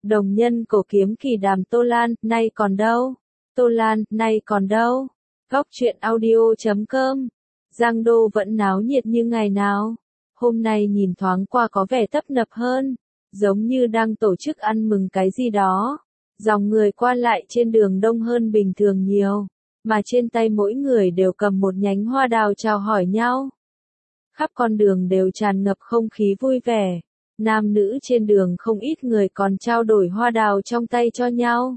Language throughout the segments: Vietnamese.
Đồng nhân cổ kiếm kỳ đàm Tô Lan, nay còn đâu? Tô Lan, nay còn đâu? Góc truyện audio.com. Giang Đô vẫn náo nhiệt như ngày nào. Hôm nay nhìn thoáng qua có vẻ tấp nập hơn, giống như đang tổ chức ăn mừng cái gì đó. Dòng người qua lại trên đường đông hơn bình thường nhiều, mà trên tay mỗi người đều cầm một nhánh hoa đào chào hỏi nhau. Khắp con đường đều tràn ngập không khí vui vẻ. Nam nữ trên đường không ít người còn trao đổi hoa đào trong tay cho nhau.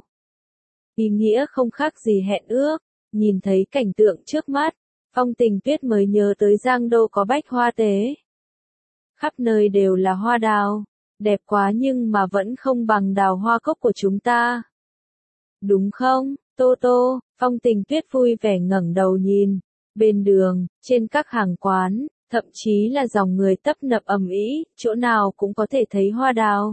Ý nghĩa không khác gì hẹn ước. Nhìn thấy cảnh tượng trước mắt, Phong Tình Tuyết mới nhớ tới Giang Đô có bách hoa tế. Khắp nơi đều là hoa đào, đẹp quá nhưng mà vẫn không bằng đào hoa cốc của chúng ta. Đúng không, Tô Tô? Phong Tình Tuyết vui vẻ ngẩng đầu nhìn. Bên đường, trên các hàng quán, thậm chí là dòng người tấp nập ầm ĩ, chỗ nào cũng có thể thấy hoa đào.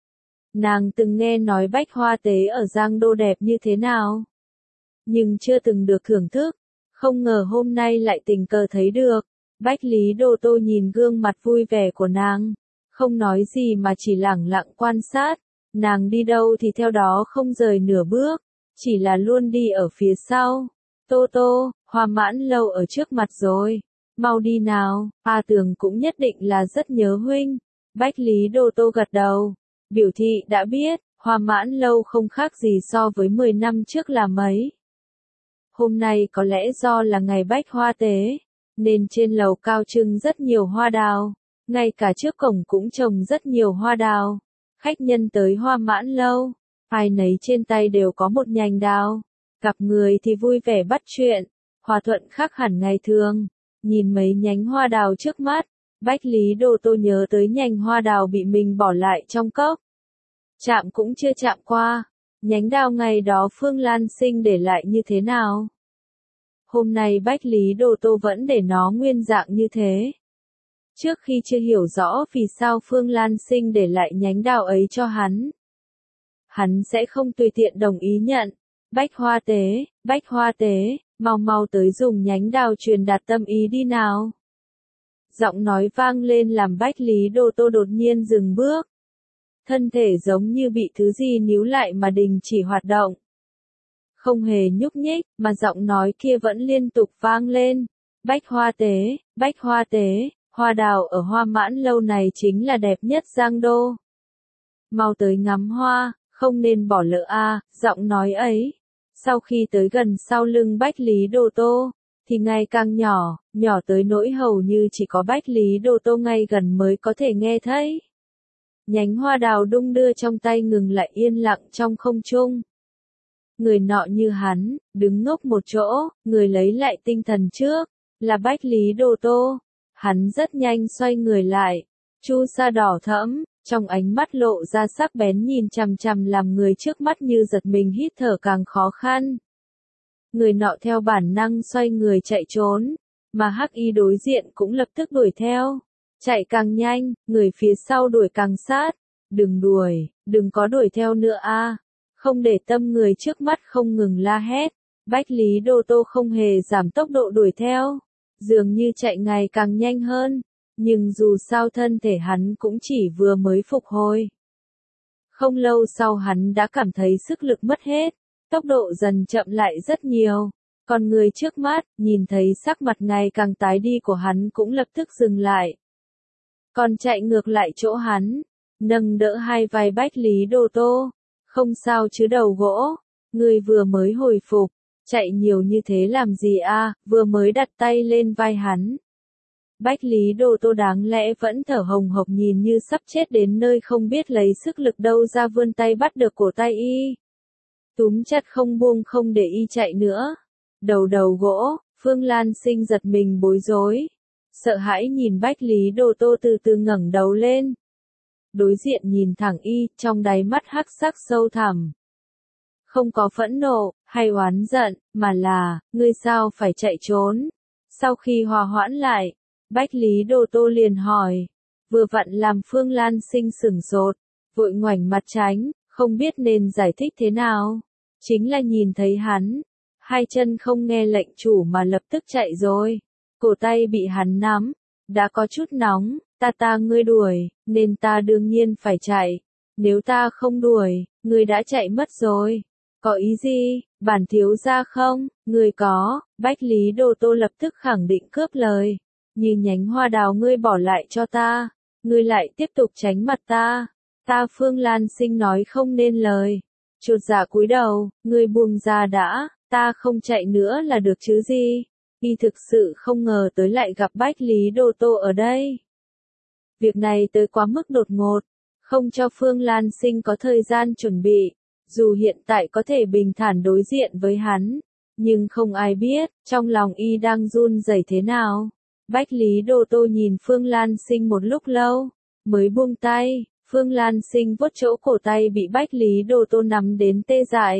Nàng từng nghe nói bách hoa tế ở Giang Đô đẹp như thế nào, nhưng chưa từng được thưởng thức, không ngờ hôm nay lại tình cờ thấy được. Bách Lý Đô Tô nhìn gương mặt vui vẻ của nàng, không nói gì mà chỉ lẳng lặng quan sát, nàng đi đâu thì theo đó không rời nửa bước, chỉ là luôn đi ở phía sau. Tô Tô, Hoa Mãn Lâu ở trước mặt rồi, mau đi nào, A Tường cũng nhất định là rất nhớ huynh. Bách Lý Đô Tô gật đầu, biểu thị đã biết. Hoa Mãn Lâu không khác gì so với 10 năm trước là mấy. Hôm nay có lẽ do là ngày bách hoa tế, nên trên lầu cao trưng rất nhiều hoa đào, ngay cả trước cổng cũng trồng rất nhiều hoa đào. Khách nhân tới Hoa Mãn Lâu, ai nấy trên tay đều có một nhành đào, gặp người thì vui vẻ bắt chuyện, hòa thuận khác hẳn ngày thường. Nhìn mấy nhánh hoa đào trước mắt, Bách Lý Đô Tô nhớ tới nhành hoa đào bị mình bỏ lại trong cốc. Chạm cũng chưa chạm qua, nhánh đào ngày đó Phương Lan Sinh để lại như thế nào? Hôm nay Bách Lý Đô Tô vẫn để nó nguyên dạng như thế. Trước khi chưa hiểu rõ vì sao Phương Lan Sinh để lại nhánh đào ấy cho hắn sẽ không tùy tiện đồng ý nhận. Bách hoa tế, mau mau tới dùng nhánh đào truyền đạt tâm ý đi nào. Giọng nói vang lên làm Bách Lý Đô Tô đột nhiên dừng bước. Thân thể giống như bị thứ gì níu lại mà đình chỉ hoạt động. Không hề nhúc nhích, mà giọng nói kia vẫn liên tục vang lên. Bách hoa tế, hoa đào ở Hoa Mãn Lâu này chính là đẹp nhất Giang Đô. Mau tới ngắm hoa, không nên bỏ lỡ a. Giọng nói ấy, sau khi tới gần sau lưng Bách Lý Đô Tô, thì ngày càng nhỏ, nhỏ tới nỗi hầu như chỉ có Bách Lý Đô Tô ngay gần mới có thể nghe thấy. Nhánh hoa đào đung đưa trong tay ngừng lại yên lặng trong không trung. Người nọ như hắn, đứng ngốc một chỗ, người lấy lại tinh thần trước, là Bách Lý Đô Tô. Hắn rất nhanh xoay người lại, chu sa đỏ thẫm, trong ánh mắt lộ ra sắc bén nhìn chằm chằm làm người trước mắt như giật mình hít thở càng khó khăn. Người nọ theo bản năng xoay người chạy trốn, mà Hắc Y đối diện cũng lập tức đuổi theo. Chạy càng nhanh, người phía sau đuổi càng sát. Đừng đuổi, đừng có đuổi theo nữa a. Không để tâm người trước mắt không ngừng la hét. Bách Lý Đô Tô không hề giảm tốc độ đuổi theo, dường như chạy ngày càng nhanh hơn, nhưng dù sao thân thể hắn cũng chỉ vừa mới phục hồi. Không lâu sau hắn đã cảm thấy sức lực mất hết, tốc độ dần chậm lại rất nhiều. Còn người trước mắt, nhìn thấy sắc mặt ngày càng tái đi của hắn cũng lập tức dừng lại. Còn chạy ngược lại chỗ hắn, nâng đỡ hai vai Bách Lý Đô Tô. Không sao chứ đầu gỗ, người vừa mới hồi phục, chạy nhiều như thế làm gì a? Vừa mới đặt tay lên vai hắn. Bách Lý Đô Tô đáng lẽ vẫn thở hồng hộc nhìn như sắp chết đến nơi không biết lấy sức lực đâu ra vươn tay bắt được cổ tay y. Túm chặt không buông không để y chạy nữa. Đầu gỗ, Phương Lan Sinh giật mình bối rối. Sợ hãi nhìn Bách Lý Đô Tô từ từ ngẩng đầu lên. Đối diện nhìn thẳng y, trong đáy mắt hắc sắc sâu thẳm. Không có phẫn nộ, hay oán giận, mà là, ngươi sao phải chạy trốn. Sau khi hòa hoãn lại, Bách Lý Đô Tô liền hỏi. Vừa vặn làm Phương Lan Sinh sửng sốt, vội ngoảnh mặt tránh, không biết nên giải thích thế nào. Chính là nhìn thấy hắn, hai chân không nghe lệnh chủ mà lập tức chạy rồi. Cổ tay bị hắn nắm, đã có chút nóng, ta ngươi đuổi, nên ta đương nhiên phải chạy. Nếu ta không đuổi, ngươi đã chạy mất rồi. Có ý gì, bản thiếu gia không? Ngươi có, Bách Lý Đô Tô lập tức khẳng định cướp lời. Như nhánh hoa đào ngươi bỏ lại cho ta, ngươi lại tiếp tục tránh mặt ta. Ta Phương Lan Sinh nói không nên lời. Chột dạ cúi đầu, ngươi buông ra đã, ta không chạy nữa là được chứ gì. Y thực sự không ngờ tới lại gặp Bách Lý Đô Tô ở đây. Việc này tới quá mức đột ngột, không cho Phương Lan Sinh có thời gian chuẩn bị. Dù hiện tại có thể bình thản đối diện với hắn, nhưng không ai biết, trong lòng y đang run rẩy thế nào. Bách Lý Đô Tô nhìn Phương Lan Sinh một lúc lâu, mới buông tay. Phương Lan Sinh vuốt chỗ cổ tay bị Bách Lý Đô Tô nắm đến tê dại.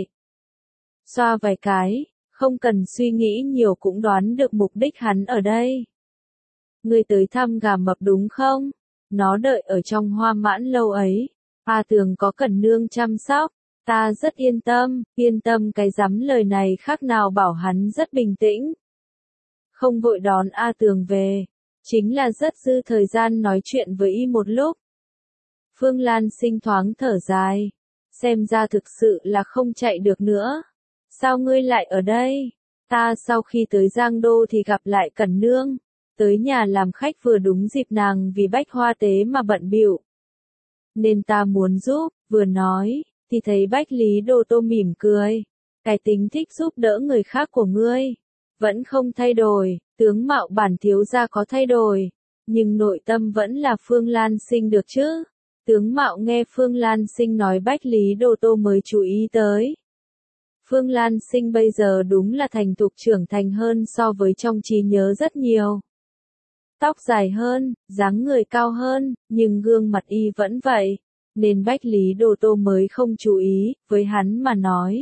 Xoa vài cái, không cần suy nghĩ nhiều cũng đoán được mục đích hắn ở đây. Ngươi tới thăm gà mập đúng không? Nó đợi ở trong Hoa Mãn lâu ấy. A Tường có Cẩn Nương chăm sóc. Ta rất yên tâm cái rắm lời này khác nào bảo hắn rất bình tĩnh. Không vội đón A Tường về, chính là rất dư thời gian nói chuyện với y một lúc. Phương Lan Sinh thoáng thở dài, xem ra thực sự là không chạy được nữa. Sao ngươi lại ở đây? Ta sau khi tới Giang Đô thì gặp lại Cẩn Nương, tới nhà làm khách vừa đúng dịp nàng vì bách hoa tế mà bận bịu. Nên ta muốn giúp, vừa nói, thì thấy Bách Lý Đô Tô mỉm cười. Cái tính thích giúp đỡ người khác của ngươi, vẫn không thay đổi, tướng mạo bản thiếu gia có thay đổi, nhưng nội tâm vẫn là Phương Lan Sinh được chứ. Tướng mạo nghe Phương Lan Sinh nói Bách Lý Đô Tô mới chú ý tới. Phương Lan Sinh bây giờ đúng là thành thục trưởng thành hơn so với trong trí nhớ rất nhiều. Tóc dài hơn, dáng người cao hơn, nhưng gương mặt y vẫn vậy, nên Bách Lý Đô Tô mới không chú ý, với hắn mà nói.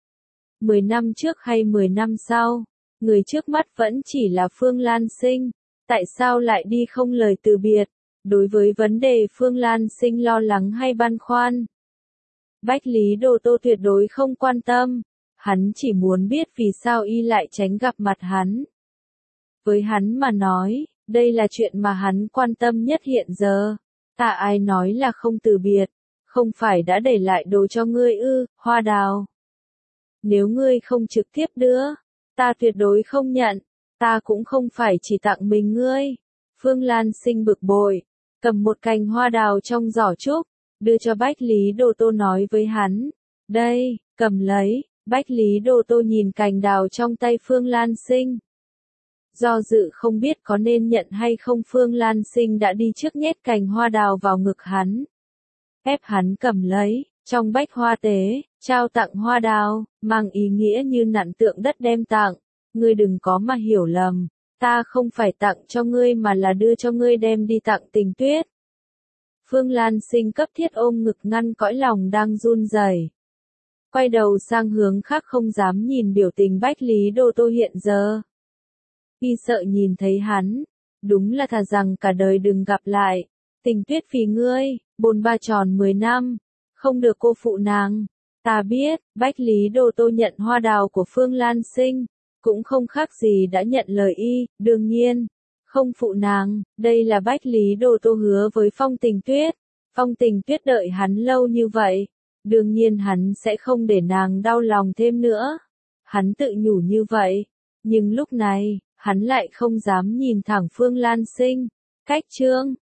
10 năm trước hay 10 năm sau, người trước mắt vẫn chỉ là Phương Lan Sinh, tại sao lại đi không lời từ biệt? Đối với vấn đề Phương Lan Sinh lo lắng hay băn khoăn, Bách Lý Đô Tô tuyệt đối không quan tâm, hắn chỉ muốn biết vì sao y lại tránh gặp mặt hắn. Với hắn mà nói, đây là chuyện mà hắn quan tâm nhất hiện giờ. Ta ai nói là không từ biệt, không phải đã để lại đồ cho ngươi ư, hoa đào. Nếu ngươi không trực tiếp đưa, ta tuyệt đối không nhận, ta cũng không phải chỉ tặng mình ngươi. Phương Lan Sinh bực bội, cầm một cành hoa đào trong giỏ trúc, đưa cho Bách Lý Đô Tô nói với hắn, đây, cầm lấy. Bách Lý Đô Tô nhìn cành đào trong tay Phương Lan Sinh. Do dự không biết có nên nhận hay không, Phương Lan Sinh đã đi trước nhét cành hoa đào vào ngực hắn. Ép hắn cầm lấy, trong bách hoa tế, trao tặng hoa đào, mang ý nghĩa như nặn tượng đất đem tặng. Ngươi đừng có mà hiểu lầm, ta không phải tặng cho ngươi mà là đưa cho ngươi đem đi tặng Tình Tuyết. Phương Lan Sinh cấp thiết ôm ngực ngăn cõi lòng đang run rẩy. Quay đầu sang hướng khác không dám nhìn biểu tình Bách Lý Đô Tô hiện giờ. Y sợ nhìn thấy hắn, đúng là thà rằng cả đời đừng gặp lại. Tình Tuyết vì ngươi, bôn ba tròn 10 năm, không được cô phụ nàng. Ta biết, Bách Lý Đô Tô nhận hoa đào của Phương Lan Sinh, cũng không khác gì đã nhận lời y, đương nhiên, không phụ nàng, đây là Bách Lý Đô Tô hứa với Phong Tình Tuyết. Phong Tình Tuyết đợi hắn lâu như vậy, đương nhiên hắn sẽ không để nàng đau lòng thêm nữa. Hắn tự nhủ như vậy, nhưng lúc này, hắn lại không dám nhìn thẳng Phương Lan Sinh. Cách chương